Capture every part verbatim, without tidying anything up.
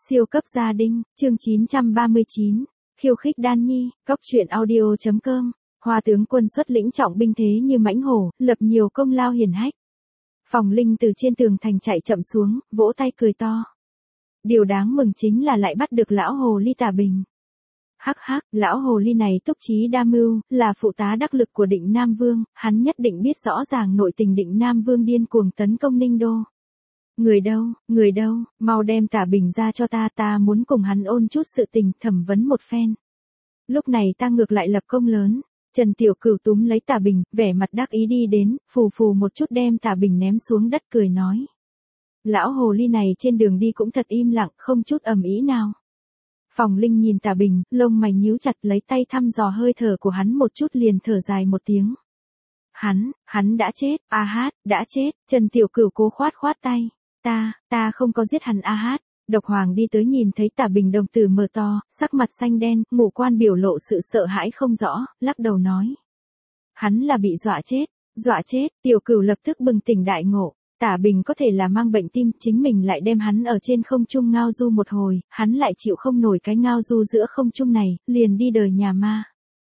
Siêu cấp gia đình, chương chín trăm ba mươi chín, khiêu khích Đan Nhi, cóc truyện audio chấm com, Hoa tướng quân xuất lĩnh trọng binh thế như mãnh hổ, lập nhiều công lao hiển hách. Phòng Linh từ trên tường thành chạy chậm xuống, vỗ tay cười to. Điều đáng mừng chính là lại bắt được lão hồ ly Tả Bình. Hắc hắc, lão hồ ly này túc trí đa mưu, là phụ tá đắc lực của Định Nam Vương, hắn nhất định biết rõ ràng nội tình Định Nam Vương điên cuồng tấn công Ninh Đô. Người đâu, người đâu, mau đem Tả Bình ra cho ta, ta muốn cùng hắn ôn chút sự tình, thẩm vấn một phen. Lúc này ta ngược lại lập công lớn. Trần Tiểu Cửu túm lấy Tả Bình, vẻ mặt đắc ý đi đến, phù phù một chút đem Tả Bình ném xuống đất cười nói. Lão hồ ly này trên đường đi cũng thật im lặng, không chút ầm ĩ nào. Phòng Linh nhìn Tả Bình, lông mày nhíu chặt, lấy tay thăm dò hơi thở của hắn một chút liền thở dài một tiếng. Hắn, hắn đã chết, a hát, đã chết. Trần Tiểu Cửu cố khoát khoát tay. Ta, ta không có giết hắn a hát. Độc Hoàng đi tới nhìn thấy Tả Bình đồng tử mở to, sắc mặt xanh đen, ngũ quan biểu lộ sự sợ hãi không rõ, lắc đầu nói. Hắn là bị dọa chết, dọa chết. Tiểu Cửu lập tức bừng tỉnh đại ngộ. Tả Bình có thể là mang bệnh tim, chính mình lại đem hắn ở trên không trung ngao du một hồi, hắn lại chịu không nổi cái ngao du giữa không trung này, liền đi đời nhà ma.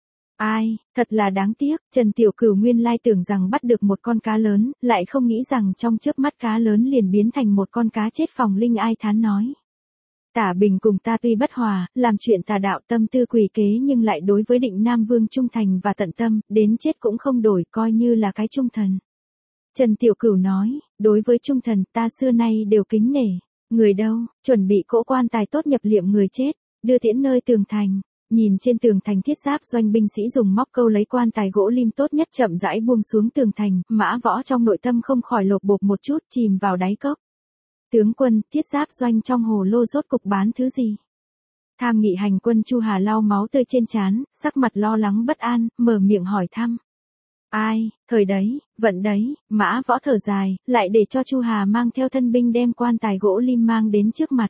Ai, thật là đáng tiếc. Trần Tiểu Cửu nguyên lai tưởng rằng bắt được một con cá lớn, lại không nghĩ rằng trong chớp mắt cá lớn liền biến thành một con cá chết. Phòng Linh ai thán nói. Tả Bình cùng ta tuy bất hòa, làm chuyện tà đạo tâm tư quỷ kế nhưng lại đối với Định Nam Vương trung thành và tận tâm, đến chết cũng không đổi, coi như là cái trung thần. Trần Tiểu Cửu nói, đối với trung thần ta xưa nay đều kính nể. Người đâu, chuẩn bị cỗ quan tài tốt nhập liệm người chết, đưa tiễn nơi tường thành. Nhìn trên tường thành thiết giáp doanh binh sĩ dùng móc câu lấy quan tài gỗ lim tốt nhất chậm rãi buông xuống tường thành, Mã Võ trong nội tâm không khỏi lột bột một chút, chìm vào đáy cốc. Tướng quân, thiết giáp doanh trong hồ lô rốt cục bán thứ gì? Tham nghị hành quân Chu Hà lau máu tươi trên trán, sắc mặt lo lắng bất an, mở miệng hỏi thăm. Ai, thời đấy, vận đấy. Mã Võ thở dài, lại để cho Chu Hà mang theo thân binh đem quan tài gỗ lim mang đến trước mặt.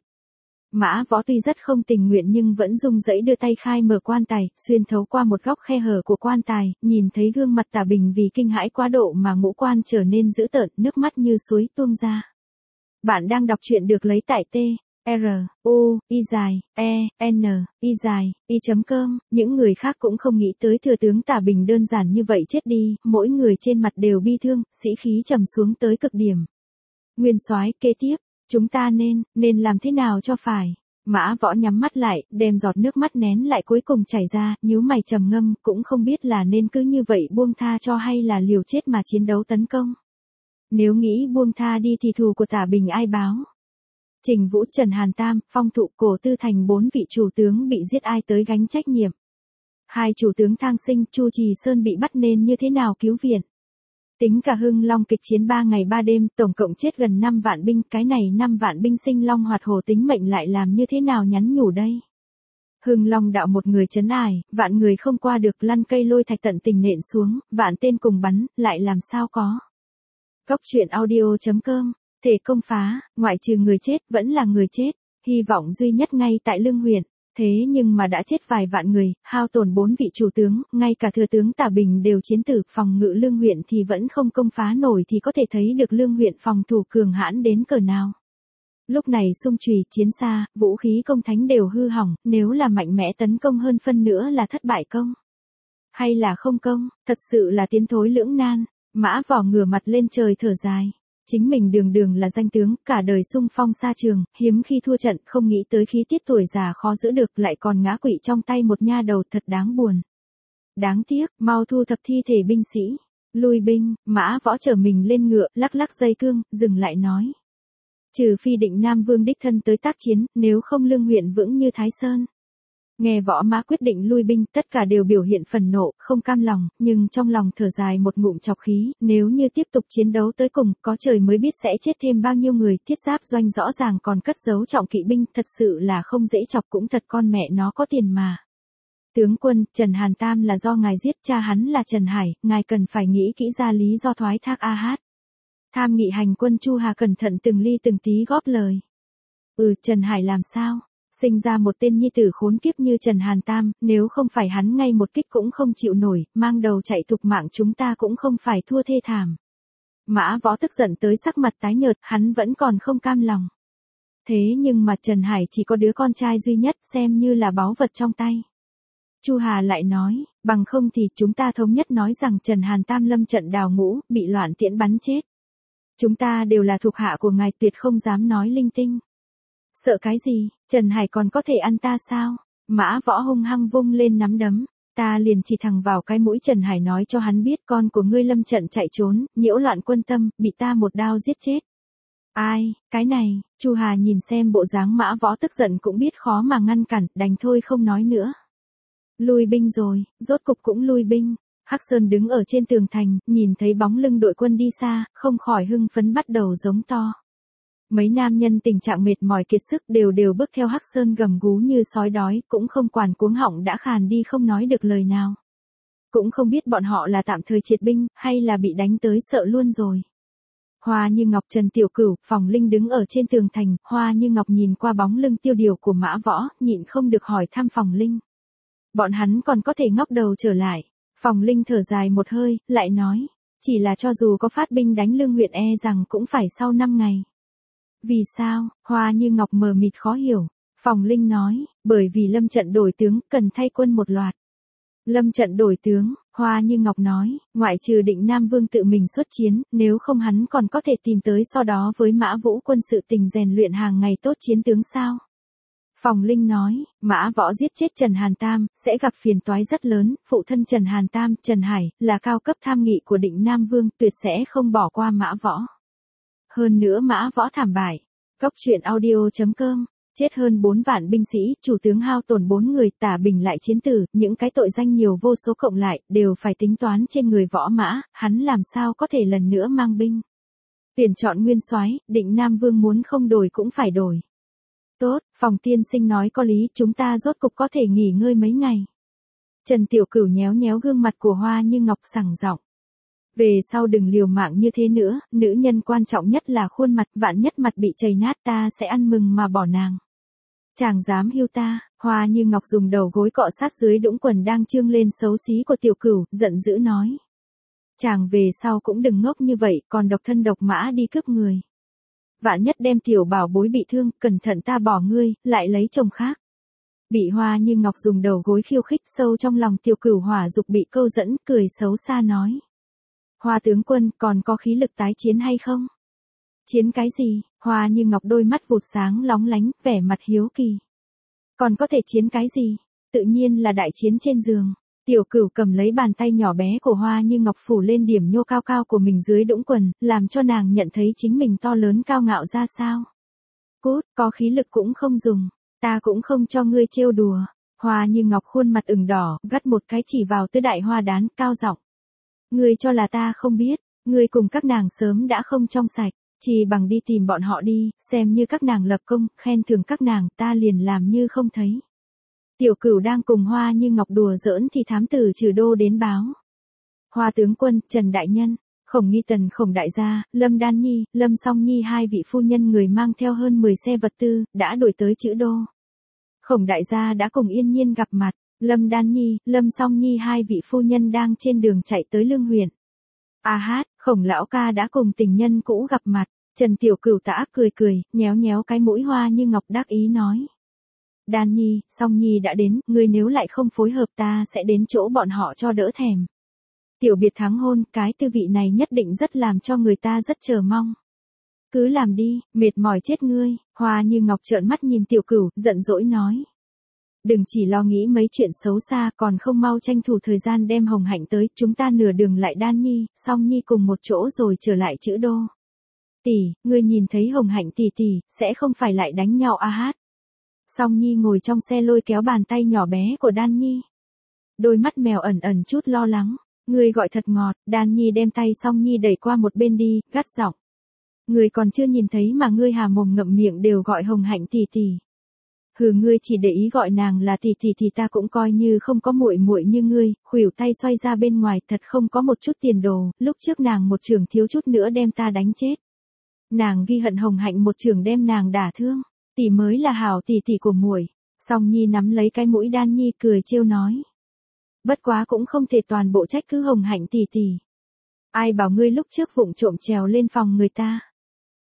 Mã Võ tuy rất không tình nguyện nhưng vẫn rung rẩy đưa tay khai mở quan tài, xuyên thấu qua một góc khe hở của quan tài, nhìn thấy gương mặt Tả Bình vì kinh hãi quá độ mà ngũ quan trở nên dữ tợn, nước mắt như suối tuôn ra. Bạn đang đọc truyện được lấy tại T, R, U, Y dài, E, N, Y dài, Y chấm com, những người khác cũng không nghĩ tới thừa tướng Tả Bình đơn giản như vậy chết đi, mỗi người trên mặt đều bi thương, sĩ khí trầm xuống tới cực điểm. Nguyên soái, kế tiếp, chúng ta nên, nên làm thế nào cho phải? Mã Võ nhắm mắt lại, đem giọt nước mắt nén lại cuối cùng chảy ra, nhíu mày trầm ngâm, cũng không biết là nên cứ như vậy buông tha cho hay là liều chết mà chiến đấu tấn công. Nếu nghĩ buông tha đi thì thù của Tả Bình ai báo? Trình Vũ, Trần Hàn Tam, Phong Thụ, Cổ Tư Thành bốn vị chủ tướng bị giết ai tới gánh trách nhiệm? Hai chủ tướng Thang Sinh, Chu Trì Sơn bị bắt nên như thế nào cứu viện? Tính cả Hưng Long kịch chiến ba ngày ba đêm, tổng cộng chết gần năm vạn binh, cái này năm vạn binh sinh long hoạt hổ tính mệnh lại làm như thế nào nhắn nhủ đây? Hưng Long đạo một người trấn ải, vạn người không qua được, lăn cây lôi thạch tận tình nện xuống, vạn tên cùng bắn, lại làm sao có? Cóc truyện audio chấm com, thể công phá, ngoại trừ người chết vẫn là người chết, hy vọng duy nhất ngay tại Lương huyện. Thế nhưng mà đã chết vài vạn người, hao tổn bốn vị chủ tướng, ngay cả thừa tướng Tả Bình đều chiến tử, phòng ngự Lương huyện thì vẫn không công phá nổi, thì có thể thấy được Lương huyện phòng thủ cường hãn đến cỡ nào. Lúc này xung chùy, chiến xa, vũ khí công thánh đều hư hỏng, nếu là mạnh mẽ tấn công hơn phân nữa là thất bại công. Hay là không công, thật sự là tiến thối lưỡng nan. Mã Võ ngửa mặt lên trời thở dài. Chính mình đường đường là danh tướng, cả đời xung phong xa trường, hiếm khi thua trận, không nghĩ tới khí tiết tuổi già khó giữ được, lại còn ngã quỵ trong tay một nha đầu, thật đáng buồn. Đáng tiếc, mau thu thập thi thể binh sĩ. Lui binh. Mã Võ trở mình lên ngựa, lắc lắc dây cương, dừng lại nói. Trừ phi Định Nam Vương đích thân tới tác chiến, nếu không Lương huyện vững như Thái Sơn. Nghe Võ Mã quyết định lui binh, tất cả đều biểu hiện phần nộ, không cam lòng, nhưng trong lòng thở dài một ngụm chọc khí, nếu như tiếp tục chiến đấu tới cùng, có trời mới biết sẽ chết thêm bao nhiêu người, thiết giáp doanh rõ ràng còn cất giấu trọng kỵ binh, thật sự là không dễ chọc, cũng thật con mẹ nó có tiền mà. Tướng quân, Trần Hàn Tam là do ngài giết, cha hắn là Trần Hải, ngài cần phải nghĩ kỹ ra lý do thoái thác a hát. Tham nghị hành quân Chu Hà cẩn thận từng ly từng tí góp lời. Ừ, Trần Hải làm sao? Sinh ra một tên nhi tử khốn kiếp như Trần Hàn Tam, nếu không phải hắn ngay một kích cũng không chịu nổi, mang đầu chạy thục mạng chúng ta cũng không phải thua thê thảm. Mã Võ tức giận tới sắc mặt tái nhợt, hắn vẫn còn không cam lòng. Thế nhưng mà Trần Hải chỉ có đứa con trai duy nhất, xem như là báu vật trong tay. Chu Hà lại nói, bằng không thì chúng ta thống nhất nói rằng Trần Hàn Tam lâm trận đào ngũ, bị loạn tiễn bắn chết. Chúng ta đều là thuộc hạ của ngài, tuyệt không dám nói linh tinh. Sợ cái gì, Trần Hải còn có thể ăn ta sao? Mã Võ hung hăng vung lên nắm đấm. Ta liền chỉ thẳng vào cái mũi Trần Hải, nói cho hắn biết con của ngươi lâm trận chạy trốn, nhiễu loạn quân tâm, bị ta một đao giết chết. Ai, cái này, Chu Hà nhìn xem bộ dáng Mã Võ tức giận cũng biết khó mà ngăn cản, đành thôi không nói nữa. Lui binh rồi, rốt cục cũng lui binh. Hắc Sơn đứng ở trên tường thành, nhìn thấy bóng lưng đội quân đi xa, không khỏi hưng phấn bắt đầu giống to. Mấy nam nhân tình trạng mệt mỏi kiệt sức đều đều bước theo Hắc Sơn gầm gú như sói đói, cũng không quản cuống họng đã khàn đi không nói được lời nào. Cũng không biết bọn họ là tạm thời triệt binh, hay là bị đánh tới sợ luôn rồi. Hoa Như Ngọc, Trần Tiểu Cửu, Phòng Linh đứng ở trên tường thành, Hoa Như Ngọc nhìn qua bóng lưng tiêu điều của Mã Võ, nhịn không được hỏi thăm Phòng Linh. Bọn hắn còn có thể ngóc đầu trở lại. Phòng Linh thở dài một hơi, lại nói, chỉ là cho dù có phát binh đánh Lương huyện e rằng cũng phải sau năm ngày. Vì sao? Hoa Như Ngọc mờ mịt khó hiểu. Phòng Linh nói, bởi vì lâm trận đổi tướng, cần thay quân một loạt. Lâm trận đổi tướng, Hoa Như Ngọc nói, ngoại trừ Định Nam Vương tự mình xuất chiến, nếu không hắn còn có thể tìm tới so đó với Mã Vũ quân sự tình rèn luyện hàng ngày tốt chiến tướng sao? Phòng Linh nói, Mã Võ giết chết Trần Hàn Tam, sẽ gặp phiền toái rất lớn, phụ thân Trần Hàn Tam, Trần Hải, là cao cấp tham nghị của Định Nam Vương, tuyệt sẽ không bỏ qua Mã Võ. Hơn nữa Mã Võ thảm bại. Cốc truyện audio chấm com, chết hơn bốn vạn binh sĩ, chủ tướng hao tổn bốn người, Tả Bình lại chiến tử, những cái tội danh nhiều vô số cộng lại, đều phải tính toán trên người Võ Mã, hắn làm sao có thể lần nữa mang binh. Tuyển chọn nguyên soái, Định Nam Vương muốn không đổi cũng phải đổi. Tốt, Phòng tiên sinh nói có lý, chúng ta rốt cục có thể nghỉ ngơi mấy ngày. Trần Tiểu Cửu nhéo nhéo gương mặt của Hoa Như Ngọc sảng giọng. Về sau đừng liều mạng như thế nữa, nữ nhân quan trọng nhất là khuôn mặt, vạn nhất mặt bị chảy nát ta sẽ ăn mừng mà bỏ nàng. Chàng dám hiêu ta, Hoa Như Ngọc dùng đầu gối cọ sát dưới đũng quần đang trương lên xấu xí của Tiểu Cửu, giận dữ nói. Chàng về sau cũng đừng ngốc như vậy, còn độc thân độc mã đi cướp người. Vạn nhất đem tiểu bảo bối bị thương, cẩn thận ta bỏ ngươi, lại lấy chồng khác. Bị Hoa Như Ngọc dùng đầu gối khiêu khích, sâu trong lòng Tiểu Cửu hỏa dục bị câu dẫn, cười xấu xa nói. Hoa tướng quân, còn có khí lực tái chiến hay không? Chiến cái gì? Hoa Như Ngọc đôi mắt vụt sáng lóng lánh, vẻ mặt hiếu kỳ. Còn có thể chiến cái gì? Tự nhiên là đại chiến trên giường. Tiểu Cửu cầm lấy bàn tay nhỏ bé của Hoa Như Ngọc phủ lên điểm nhô cao cao của mình dưới đũng quần, làm cho nàng nhận thấy chính mình to lớn cao ngạo ra sao. Cút, có khí lực cũng không dùng, ta cũng không cho ngươi trêu đùa. Hoa Như Ngọc khuôn mặt ửng đỏ, gắt một cái chỉ vào Tứ Đại Hoa Đán, cao giọng. Ngươi cho là ta không biết, ngươi cùng các nàng sớm đã không trong sạch, chỉ bằng đi tìm bọn họ đi, xem như các nàng lập công, khen thưởng các nàng, ta liền làm như không thấy. Tiểu Cửu đang cùng Hoa Như Ngọc đùa giỡn thì thám tử Trừ Đô đến báo. Hoa tướng quân, Trần Đại Nhân, Khổng Nghi Tần Khổng Đại Gia, Lâm Đan Nhi, Lâm Song Nhi hai vị phu nhân người mang theo hơn mười xe vật tư, đã đuổi tới Trữ Đô. Khổng Đại Gia đã cùng yên nhiên gặp mặt, Lâm Đan Nhi, Lâm Song Nhi hai vị phu nhân đang trên đường chạy tới Lương huyện. A hát, Khổng Lão Ca đã cùng tình nhân cũ gặp mặt, Trần Tiểu Cửu tả cười cười, nhéo nhéo cái mũi Hoa Như Ngọc đắc ý nói. Đan Nhi, Song Nhi đã đến, ngươi nếu lại không phối hợp ta sẽ đến chỗ bọn họ cho đỡ thèm. Tiểu biệt thắng hôn, cái tư vị này nhất định rất làm cho người ta rất chờ mong. Cứ làm đi, mệt mỏi chết ngươi, Hoa Như Ngọc trợn mắt nhìn Tiểu Cửu, giận dỗi nói. Đừng chỉ lo nghĩ mấy chuyện xấu xa, còn không mau tranh thủ thời gian đem Hồng Hạnh tới, chúng ta nửa đường lại Đan Nhi, Song Nhi cùng một chỗ rồi trở lại Trữ Đô. Tỷ, ngươi nhìn thấy Hồng Hạnh tỷ tỷ, sẽ không phải lại đánh nhau a hát. Song Nhi ngồi trong xe lôi kéo bàn tay nhỏ bé của Đan Nhi. Đôi mắt mèo ẩn ẩn chút lo lắng. Ngươi gọi thật ngọt, Đan Nhi đem tay Song Nhi đẩy qua một bên đi, gắt giọng. Ngươi còn chưa nhìn thấy mà ngươi hà mồm ngậm miệng đều gọi Hồng Hạnh tỷ tỷ. Hừ, ngươi chỉ để ý gọi nàng là tỷ tỷ thì ta cũng coi như không có muội muội như ngươi, khuỷu tay xoay ra bên ngoài, thật không có một chút tiền đồ, lúc trước nàng một trường thiếu chút nữa đem ta đánh chết. Nàng ghi hận Hồng Hạnh một trường đem nàng đả thương. Tỷ mới là hảo tỷ tỷ của muội. Song Nhi nắm lấy cái mũi Đan Nhi cười trêu nói. Bất quá cũng không thể toàn bộ trách cứ Hồng Hạnh tỷ tỷ. Ai bảo ngươi lúc trước vụng trộm trèo lên phòng người ta.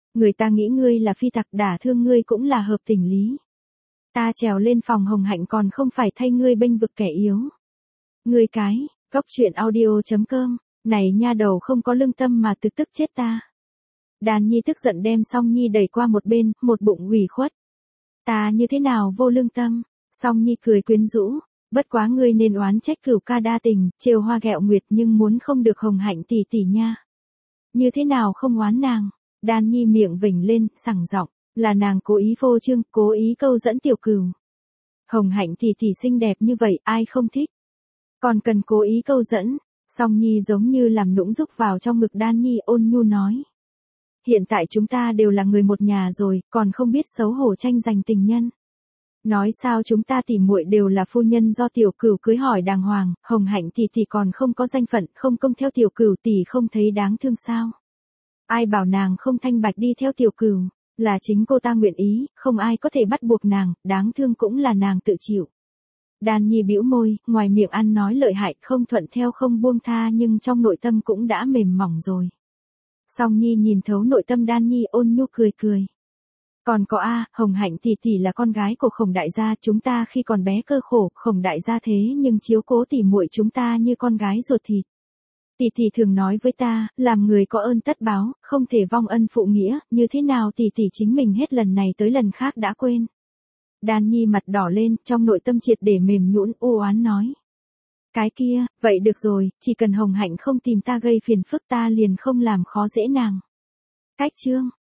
Người ta nghĩ ngươi là phi tặc, đả thương ngươi cũng là hợp tình lý. Ta trèo lên phòng Hồng Hạnh còn không phải thay ngươi bênh vực kẻ yếu. Ngươi cái, cóc truyện audio chấm com, này nha đầu không có lương tâm mà tức tức chết ta. Đàn Nhi tức giận đem Song Nhi đẩy qua một bên, một bụng ủy khuất. Ta như thế nào vô lương tâm? Song Nhi cười quyến rũ, bất quá ngươi nên oán trách Cửu ca đa tình, trêu hoa ghẹo nguyệt nhưng muốn không được Hồng Hạnh tỷ tỷ nha. Như thế nào không oán nàng? Đan Nhi miệng vểnh lên, sẳng giọng, là nàng cố ý phô trương, cố ý câu dẫn Tiểu Cửu. Hồng Hạnh tỷ tỷ xinh đẹp như vậy, ai không thích? Còn cần cố ý câu dẫn? Song Nhi giống như làm nũng rúc vào trong ngực Đan Nhi, ôn nhu nói. Hiện tại chúng ta đều là người một nhà rồi, còn không biết xấu hổ tranh giành tình nhân. Nói sao chúng ta tỉ muội đều là phu nhân do Tiểu Cửu cưới hỏi đàng hoàng, Hồng Hạnh tỷ tỷ còn không có danh phận, không công theo Tiểu Cửu tỷ không thấy đáng thương sao? Ai bảo nàng không thanh bạch đi theo Tiểu Cửu, là chính cô ta nguyện ý, không ai có thể bắt buộc nàng, đáng thương cũng là nàng tự chịu. Đan Nhi bĩu môi, ngoài miệng ăn nói lợi hại, không thuận theo không buông tha nhưng trong nội tâm cũng đã mềm mỏng rồi. Song Nhi nhìn thấu nội tâm Đan Nhi, ôn nhu cười cười. Còn có a, Hồng Hạnh tỷ tỷ là con gái của Khổng đại gia, chúng ta khi còn bé cơ khổ, Khổng đại gia thế nhưng chiếu cố tỉ muội chúng ta như con gái ruột thịt. Tỷ tỷ thường nói với ta, làm người có ơn tất báo, không thể vong ân phụ nghĩa, như thế nào tỷ tỷ chính mình hết lần này tới lần khác đã quên. Đan Nhi mặt đỏ lên, trong nội tâm triệt để mềm nhũn, u oán nói. Cái kia, vậy được rồi, chỉ cần Hồng Hạnh không tìm ta gây phiền phức ta liền không làm khó dễ nàng. Cách chương